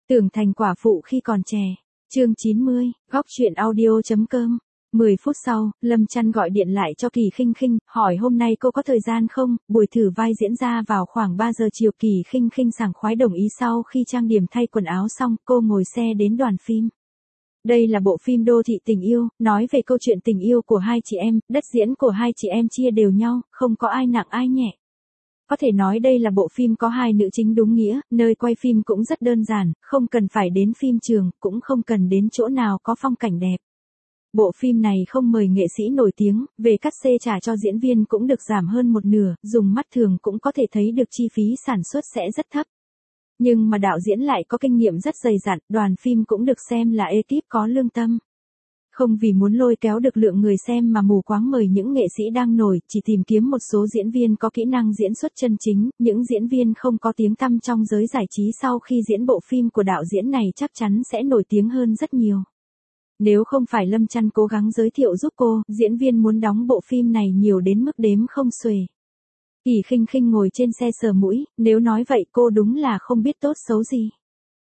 Tưởng thành quả phụ khi còn trẻ. Chương 90, góc truyện audio.com. 10 phút sau, Lâm Chăn gọi điện lại cho Kỳ Khinh Khinh, hỏi hôm nay cô có thời gian không. Buổi thử vai diễn ra vào khoảng 3 giờ chiều. Kỳ Khinh Khinh sảng khoái đồng ý. Sau khi trang điểm thay quần áo xong, cô ngồi xe đến đoàn phim. Đây là bộ phim đô thị tình yêu, nói về câu chuyện tình yêu của hai chị em, đất diễn của hai chị em chia đều nhau, không có ai nặng ai nhẹ. Có thể nói đây là bộ phim có hai nữ chính đúng nghĩa, nơi quay phim cũng rất đơn giản, không cần phải đến phim trường, cũng không cần đến chỗ nào có phong cảnh đẹp. Bộ phim này không mời nghệ sĩ nổi tiếng, về cát xê trả cho diễn viên cũng được giảm hơn một nửa, dùng mắt thường cũng có thể thấy được chi phí sản xuất sẽ rất thấp. Nhưng mà đạo diễn lại có kinh nghiệm rất dày dặn, đoàn phim cũng được xem là ekip có lương tâm. Không vì muốn lôi kéo được lượng người xem mà mù quáng mời những nghệ sĩ đang nổi, chỉ tìm kiếm một số diễn viên có kỹ năng diễn xuất chân chính, những diễn viên không có tiếng tăm trong giới giải trí sau khi diễn bộ phim của đạo diễn này chắc chắn sẽ nổi tiếng hơn rất nhiều. Nếu không phải Lâm Chăn cố gắng giới thiệu giúp cô, diễn viên muốn đóng bộ phim này nhiều đến mức đếm không xuể. Kỳ Khinh Khinh ngồi trên xe sờ mũi, nếu nói vậy cô đúng là không biết tốt xấu gì.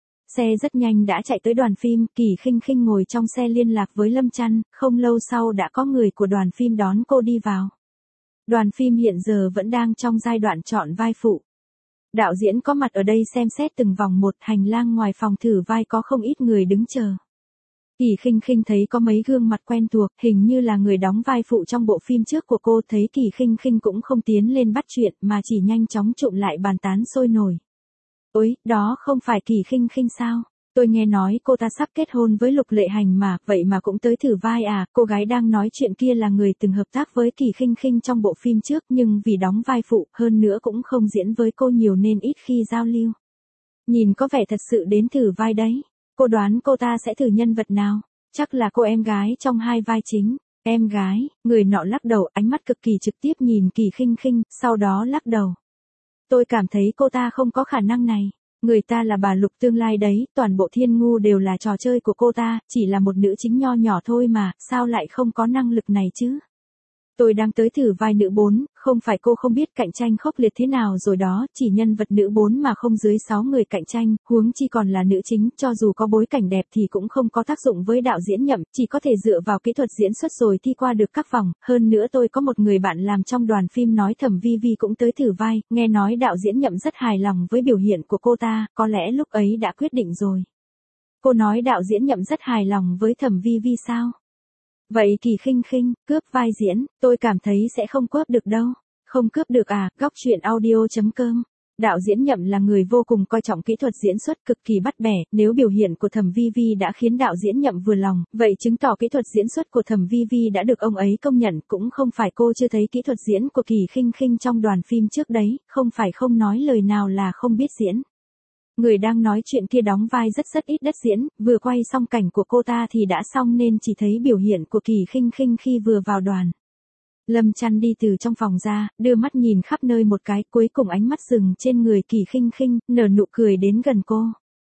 Xe rất nhanh đã chạy tới đoàn phim, Kỳ Khinh Khinh ngồi trong xe liên lạc với Lâm Chăn, không lâu sau đã có người của đoàn phim đón cô đi vào. Đoàn phim hiện giờ vẫn đang trong giai đoạn chọn vai phụ. Đạo diễn có mặt ở đây xem xét từng vòng một, hành lang ngoài phòng thử vai có không ít người đứng chờ. Kỳ Khinh Khinh thấy có mấy gương mặt quen thuộc, hình như là người đóng vai phụ trong bộ phim trước của cô. Thấy Kỳ Khinh Khinh cũng không tiến lên bắt chuyện mà chỉ nhanh chóng trụm lại bàn tán sôi nổi. Ôi, đó không phải Kỳ Khinh Khinh sao? Tôi nghe nói cô ta sắp kết hôn với Lục Lệ Hành mà, vậy mà cũng tới thử vai à? Cô gái đang nói chuyện kia là người từng hợp tác với Kỳ Khinh Khinh trong bộ phim trước, nhưng vì đóng vai phụ, hơn nữa cũng không diễn với cô nhiều nên ít khi giao lưu. Nhìn có vẻ thật sự đến thử vai đấy. Cô đoán cô ta sẽ thử nhân vật nào? Chắc là cô em gái trong hai vai chính. Em gái, người nọ lắc đầu, ánh mắt cực kỳ trực tiếp nhìn Kỳ Khinh Khinh, sau đó lắc đầu. Tôi cảm thấy cô ta không có khả năng này. Người ta là bà Lục tương lai đấy, toàn bộ Thiên Ngu đều là trò chơi của cô ta, chỉ là một nữ chính nho nhỏ thôi mà, sao lại không có năng lực này chứ? Tôi đang tới thử vai nữ 4, không phải cô không biết cạnh tranh khốc liệt thế nào rồi đó, chỉ nhân vật nữ 4 mà không dưới 6 người cạnh tranh, huống chi còn là nữ chính, cho dù có bối cảnh đẹp thì cũng không có tác dụng với đạo diễn Nhậm, chỉ có thể dựa vào kỹ thuật diễn xuất rồi thi qua được các vòng, hơn nữa tôi có một người bạn làm trong đoàn phim nói Thẩm Vi Vi cũng tới thử vai, nghe nói đạo diễn Nhậm rất hài lòng với biểu hiện của cô ta, có lẽ lúc ấy đã quyết định rồi. Cô nói đạo diễn Nhậm rất hài lòng với Thẩm Vi Vi sao? Vậy Kỳ Khinh Khinh, cướp vai diễn, tôi cảm thấy sẽ không cướp được đâu. Không cướp được à, góc truyện audio.com. Đạo diễn Nhậm là người vô cùng coi trọng kỹ thuật diễn xuất, cực kỳ bắt bẻ, nếu biểu hiện của Thẩm Vi Vi đã khiến đạo diễn Nhậm vừa lòng, vậy chứng tỏ kỹ thuật diễn xuất của Thẩm Vi Vi đã được ông ấy công nhận, cũng không phải cô chưa thấy kỹ thuật diễn của Kỳ Khinh Khinh trong đoàn phim trước đấy, không phải không nói lời nào là không biết diễn. Người đang nói chuyện kia đóng vai rất ít đất diễn, vừa quay xong cảnh của cô ta thì đã xong nên chỉ thấy biểu hiện của Kỳ Khinh Khinh khi vừa vào đoàn. Lâm Chăn đi từ trong phòng ra, đưa mắt nhìn khắp nơi một cái, cuối cùng ánh mắt dừng trên người Kỳ Khinh Khinh, nở nụ cười đến gần cô.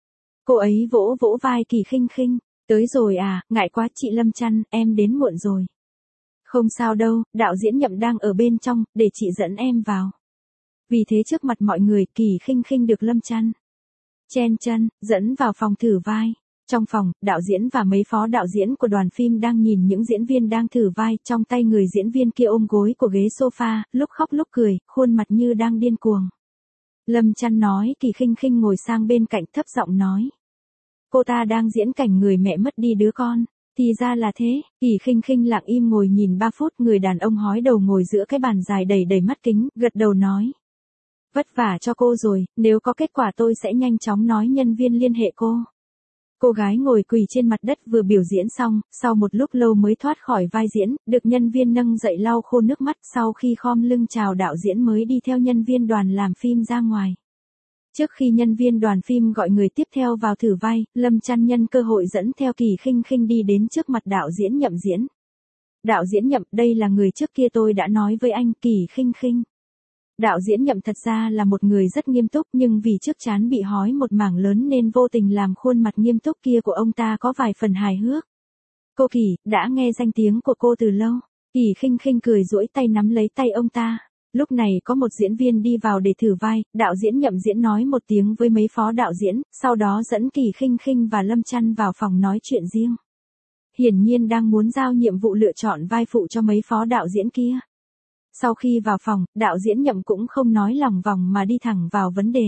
Cô ấy vỗ vỗ vai Kỳ Khinh Khinh, tới rồi à, ngại quá chị Lâm Chăn, em đến muộn rồi. Không sao đâu, đạo diễn Nhậm đang ở bên trong, để chị dẫn em vào. Vì thế trước mặt mọi người, Kỳ Khinh Khinh được Lâm Chăn chen chân, dẫn vào phòng thử vai. Trong phòng, đạo diễn và mấy phó đạo diễn của đoàn phim đang nhìn những diễn viên đang thử vai, trong tay người diễn viên kia ôm gối của ghế sofa, lúc khóc lúc cười, khuôn mặt như đang điên cuồng. Lâm Chăn nói, Kỳ Khinh Khinh ngồi sang bên cạnh thấp giọng nói. Cô ta đang diễn cảnh người mẹ mất đi đứa con. Thì ra là thế, Kỳ Khinh Khinh lặng im ngồi nhìn 3 phút, người đàn ông hói đầu ngồi giữa cái bàn dài đầy mắt kính, gật đầu nói. Vất vả cho cô rồi, nếu có kết quả tôi sẽ nhanh chóng nói nhân viên liên hệ cô. Cô gái ngồi quỳ trên mặt đất vừa biểu diễn xong, sau một lúc lâu mới thoát khỏi vai diễn, được nhân viên nâng dậy lau khô nước mắt, sau khi khom lưng chào đạo diễn mới đi theo nhân viên đoàn làm phim ra ngoài. Trước khi nhân viên đoàn phim gọi người tiếp theo vào thử vai, Lâm Chăn nhân cơ hội dẫn theo Kỳ Khinh Khinh đi đến trước mặt đạo diễn Nhậm diễn. Đạo diễn Nhậm, đây là người trước kia tôi đã nói với anh, Kỳ Khinh Khinh. Đạo diễn Nhậm thật ra là một người rất nghiêm túc, nhưng vì trước trán bị hói một mảng lớn nên vô tình làm khuôn mặt nghiêm túc kia của ông ta có vài phần hài hước. Cô Kỳ, đã nghe danh tiếng của cô từ lâu. Kỳ Khinh Khinh cười duỗi tay nắm lấy tay ông ta. Lúc này có một diễn viên đi vào để thử vai, đạo diễn Nhậm diễn nói một tiếng với mấy phó đạo diễn, sau đó dẫn Kỳ Khinh Khinh và Lâm Chăn vào phòng nói chuyện riêng. Hiển nhiên đang muốn giao nhiệm vụ lựa chọn vai phụ cho mấy phó đạo diễn kia. Sau khi vào phòng, đạo diễn Nhậm cũng không nói lòng vòng mà đi thẳng vào vấn đề.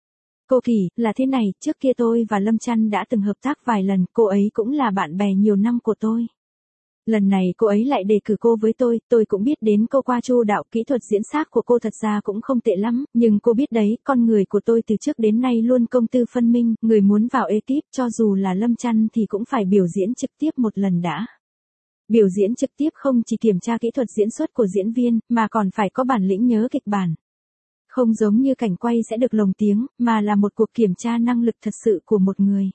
Cô Kỳ, là thế này, trước kia tôi và Lâm Chăn đã từng hợp tác vài lần, cô ấy cũng là bạn bè nhiều năm của tôi. Lần này cô ấy lại đề cử cô với tôi cũng biết đến cô qua chu đạo, kỹ thuật diễn xác của cô thật ra cũng không tệ lắm, nhưng cô biết đấy, con người của tôi từ trước đến nay luôn công tư phân minh, người muốn vào ekip cho dù là Lâm Chăn thì cũng phải biểu diễn trực tiếp một lần đã. Biểu diễn trực tiếp không chỉ kiểm tra kỹ thuật diễn xuất của diễn viên, mà còn phải có bản lĩnh nhớ kịch bản. Không giống như cảnh quay sẽ được lồng tiếng, mà là một cuộc kiểm tra năng lực thật sự của một người.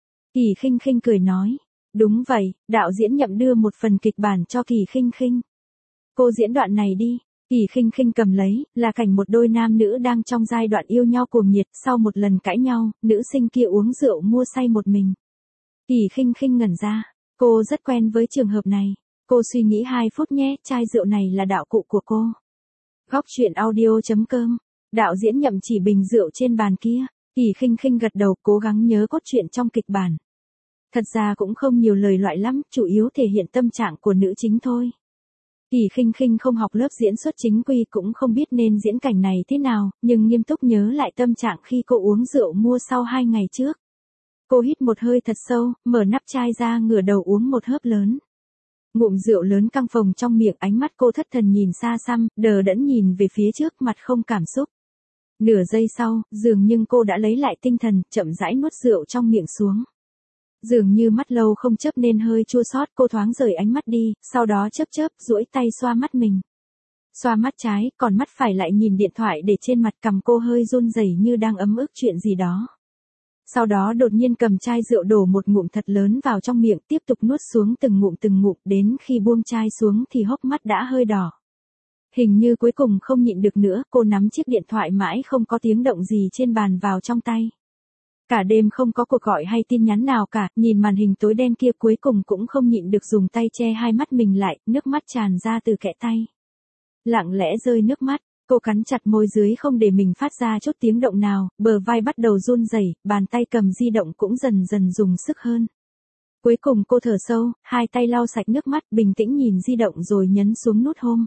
Kỳ Khinh Khinh cười nói. Đúng vậy, đạo diễn Nhậm đưa một phần kịch bản cho Kỳ Khinh Khinh. Cô diễn đoạn này đi. Kỳ Khinh Khinh cầm lấy, là cảnh một đôi nam nữ đang trong giai đoạn yêu nhau cuồng nhiệt, sau một lần cãi nhau, nữ sinh kia uống rượu mua say một mình. Kỳ Khinh Khinh ngẩn ra, cô rất quen với trường hợp này. Cô suy nghĩ 2 phút nhé, chai rượu này là đạo cụ của cô. Góc truyện audio.com. Đạo diễn Nhậm chỉ bình rượu trên bàn kia. Kỳ Khinh Khinh gật đầu, cố gắng nhớ cốt truyện trong kịch bản. Thật ra cũng không nhiều lời loại lắm, chủ yếu thể hiện tâm trạng của nữ chính thôi. Kỳ Khinh Khinh không học lớp diễn xuất chính quy, cũng không biết nên diễn cảnh này thế nào, nhưng nghiêm túc nhớ lại tâm trạng khi cô uống rượu mua sau 2 ngày trước. Cô hít một hơi thật sâu, mở nắp chai ra, ngửa đầu uống một hớp lớn. Ngụm rượu lớn căng phồng trong miệng, ánh mắt cô thất thần nhìn xa xăm, đờ đẫn nhìn về phía trước, mặt không cảm xúc. Nửa giây sau, dường như cô đã lấy lại tinh thần, chậm rãi nuốt rượu trong miệng xuống. Dường như mắt lâu không chớp nên hơi chua xót, cô thoáng rời ánh mắt đi, sau đó chớp, duỗi tay xoa mắt mình. Xoa mắt trái, còn mắt phải lại nhìn điện thoại để trên mặt, cằm cô hơi run rẩy như đang ấm ức chuyện gì đó. Sau đó đột nhiên cầm chai rượu đổ một ngụm thật lớn vào trong miệng, tiếp tục nuốt xuống từng ngụm, đến khi buông chai xuống thì hốc mắt đã hơi đỏ. Hình như cuối cùng không nhịn được nữa, cô nắm chiếc điện thoại mãi không có tiếng động gì trên bàn vào trong tay. Cả đêm không có cuộc gọi hay tin nhắn nào cả, nhìn màn hình tối đen kia cuối cùng cũng không nhịn được dùng tay che hai mắt mình lại, nước mắt tràn ra từ kẽ tay. Lặng lẽ rơi nước mắt, cô cắn chặt môi dưới không để mình phát ra chút tiếng động nào, bờ vai bắt đầu run rẩy, bàn tay cầm di động cũng dần dần dùng sức hơn. Cuối cùng cô thở sâu, 2 tay lau sạch nước mắt, bình tĩnh nhìn di động rồi nhấn xuống nút home.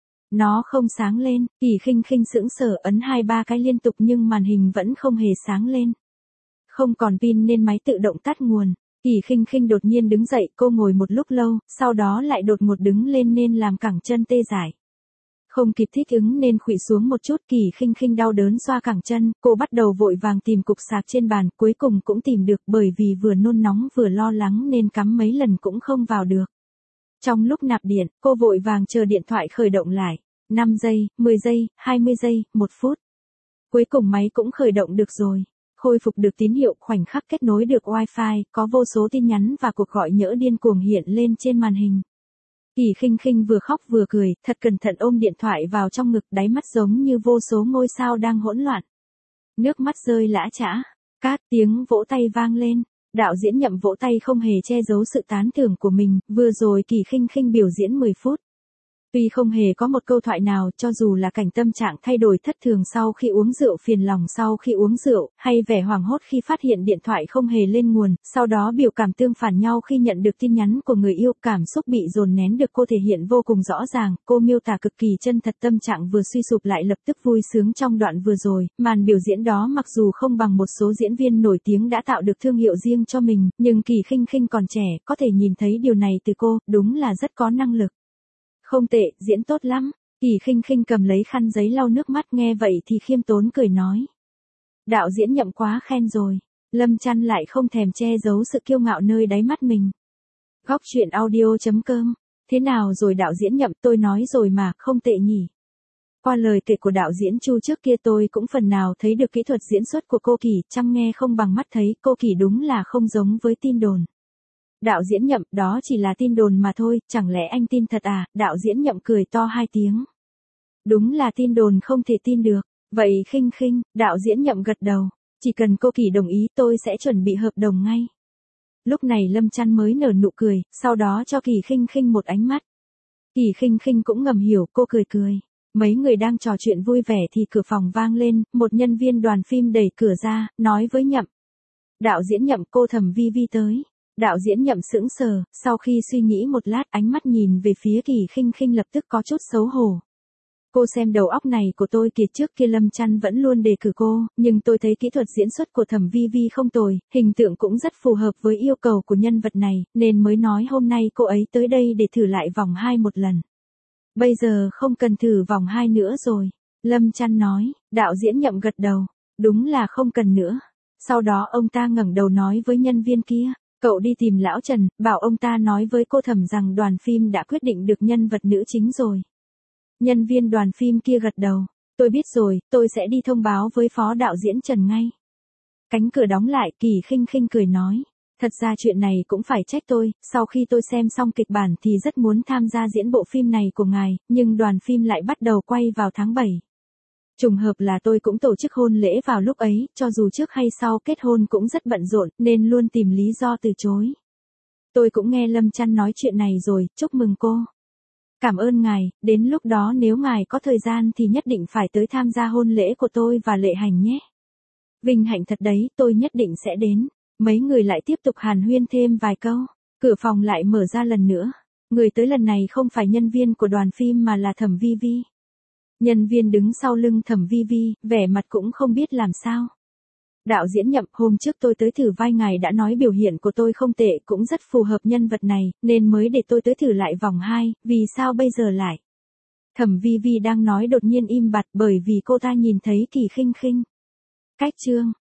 Nó không sáng lên, Kỳ Khinh Khinh sững sờ ấn 2-3 cái liên tục nhưng màn hình vẫn không hề sáng lên. Không còn pin nên máy tự động tắt nguồn. Kỳ Khinh Khinh đột nhiên đứng dậy, cô ngồi một lúc lâu, sau đó lại đột ngột đứng lên nên làm cẳng chân tê dại. Không kịp thích ứng nên khuỵu xuống một chút, Kỳ Khinh Khinh đau đớn xoa cẳng chân, cô bắt đầu vội vàng tìm cục sạc trên bàn, cuối cùng cũng tìm được, bởi vì vừa nôn nóng vừa lo lắng nên cắm mấy lần cũng không vào được. Trong lúc nạp điện, cô vội vàng chờ điện thoại khởi động lại. 5 giây, 10 giây, 20 giây, 1 phút. Cuối cùng máy cũng khởi động được rồi. Khôi phục được tín hiệu, khoảnh khắc kết nối được Wi-Fi, có vô số tin nhắn và cuộc gọi nhỡ điên cuồng hiện lên trên màn hình. Kỳ Khinh Khinh vừa khóc vừa cười, thật cẩn thận ôm điện thoại vào trong ngực, đáy mắt giống như vô số ngôi sao đang hỗn loạn. Nước mắt rơi lã chã, cát tiếng vỗ tay vang lên. Đạo diễn Nhậm vỗ tay không hề che giấu sự tán thưởng của mình, vừa rồi Kỳ Khinh Khinh biểu diễn 10 phút. Tuy không hề có một câu thoại nào, cho dù là cảnh tâm trạng thay đổi thất thường sau khi uống rượu, phiền lòng sau khi uống rượu, hay vẻ hoảng hốt khi phát hiện điện thoại không hề lên nguồn, sau đó biểu cảm tương phản nhau khi nhận được tin nhắn của người yêu, cảm xúc bị dồn nén được cô thể hiện vô cùng rõ ràng, cô miêu tả cực kỳ chân thật, tâm trạng vừa suy sụp lại lập tức vui sướng trong đoạn vừa rồi, màn biểu diễn đó mặc dù không bằng một số diễn viên nổi tiếng đã tạo được thương hiệu riêng cho mình, nhưng Kỳ Khinh Khinh còn trẻ, có thể nhìn thấy điều này từ cô, đúng là rất có năng lực. Không tệ, diễn tốt lắm. Kỳ Khinh Khinh cầm lấy khăn giấy lau nước mắt, nghe vậy thì khiêm tốn cười nói. Đạo diễn Nhậm quá khen rồi. Lâm Chăn lại không thèm che giấu sự kiêu ngạo nơi đáy mắt mình. Góc truyện audio.com. Thế nào rồi đạo diễn Nhậm, tôi nói rồi mà, không tệ nhỉ. Qua lời kể của đạo diễn Chu trước kia tôi cũng phần nào thấy được kỹ thuật diễn xuất của cô Kỳ, chăm nghe không bằng mắt thấy, cô Kỳ đúng là không giống với tin đồn. Đạo diễn Nhậm, đó chỉ là tin đồn mà thôi, chẳng lẽ anh tin thật à? Đạo diễn Nhậm cười to 2 tiếng. Đúng là tin đồn không thể tin được. Vậy Khinh Khinh, đạo diễn Nhậm gật đầu. Chỉ cần cô Kỳ đồng ý tôi sẽ chuẩn bị hợp đồng ngay. Lúc này Lâm Chăn mới nở nụ cười, sau đó cho Kỳ Khinh Khinh một ánh mắt. Kỳ Khinh Khinh cũng ngầm hiểu, cô cười cười. Mấy người đang trò chuyện vui vẻ thì cửa phòng vang lên, một nhân viên đoàn phim đẩy cửa ra, nói với Nhậm. Đạo diễn Nhậm, cô Thẩm Vi Vi tới. Đạo diễn Nhậm sững sờ, sau khi suy nghĩ một lát ánh mắt nhìn về phía Kỳ Khinh Khinh lập tức có chút xấu hổ. Cô xem đầu óc này của tôi kìa, trước kia Lâm Chăn vẫn luôn đề cử cô, nhưng tôi thấy kỹ thuật diễn xuất của Thẩm Vi Vi không tồi, hình tượng cũng rất phù hợp với yêu cầu của nhân vật này, nên mới nói hôm nay cô ấy tới đây để thử lại vòng 2 một lần. Bây giờ không cần thử vòng 2 nữa rồi. Lâm Chăn nói, đạo diễn Nhậm gật đầu, đúng là không cần nữa. Sau đó ông ta ngẩng đầu nói với nhân viên kia, cậu đi tìm lão Trần, bảo ông ta nói với cô Thẩm rằng đoàn phim đã quyết định được nhân vật nữ chính rồi. Nhân viên đoàn phim kia gật đầu, tôi biết rồi, tôi sẽ đi thông báo với phó đạo diễn Trần ngay. Cánh cửa đóng lại, Kỳ Khinh Khinh cười nói, thật ra chuyện này cũng phải trách tôi, sau khi tôi xem xong kịch bản thì rất muốn tham gia diễn bộ phim này của ngài, nhưng đoàn phim lại bắt đầu quay vào tháng 7. Trùng hợp là tôi cũng tổ chức hôn lễ vào lúc ấy, cho dù trước hay sau kết hôn cũng rất bận rộn, nên luôn tìm lý do từ chối. Tôi cũng nghe Lâm Chăn nói chuyện này rồi, chúc mừng cô. Cảm ơn ngài, đến lúc đó nếu ngài có thời gian thì nhất định phải tới tham gia hôn lễ của tôi và Lệ Hành nhé. Vinh hạnh thật đấy, tôi nhất định sẽ đến. Mấy người lại tiếp tục hàn huyên thêm vài câu. Cửa phòng lại mở ra lần nữa. Người tới lần này không phải nhân viên của đoàn phim mà là Thẩm Vi Vi. Nhân viên đứng sau lưng Thẩm Vi Vi, vẻ mặt cũng không biết làm sao. Đạo diễn Nhậm, hôm trước tôi tới thử vai ngài đã nói biểu hiện của tôi không tệ, cũng rất phù hợp nhân vật này, nên mới để tôi tới thử lại vòng 2, vì sao bây giờ lại? Thẩm Vi Vi đang nói đột nhiên im bặt bởi vì cô ta nhìn thấy Kỳ Khinh Khinh. Cách chương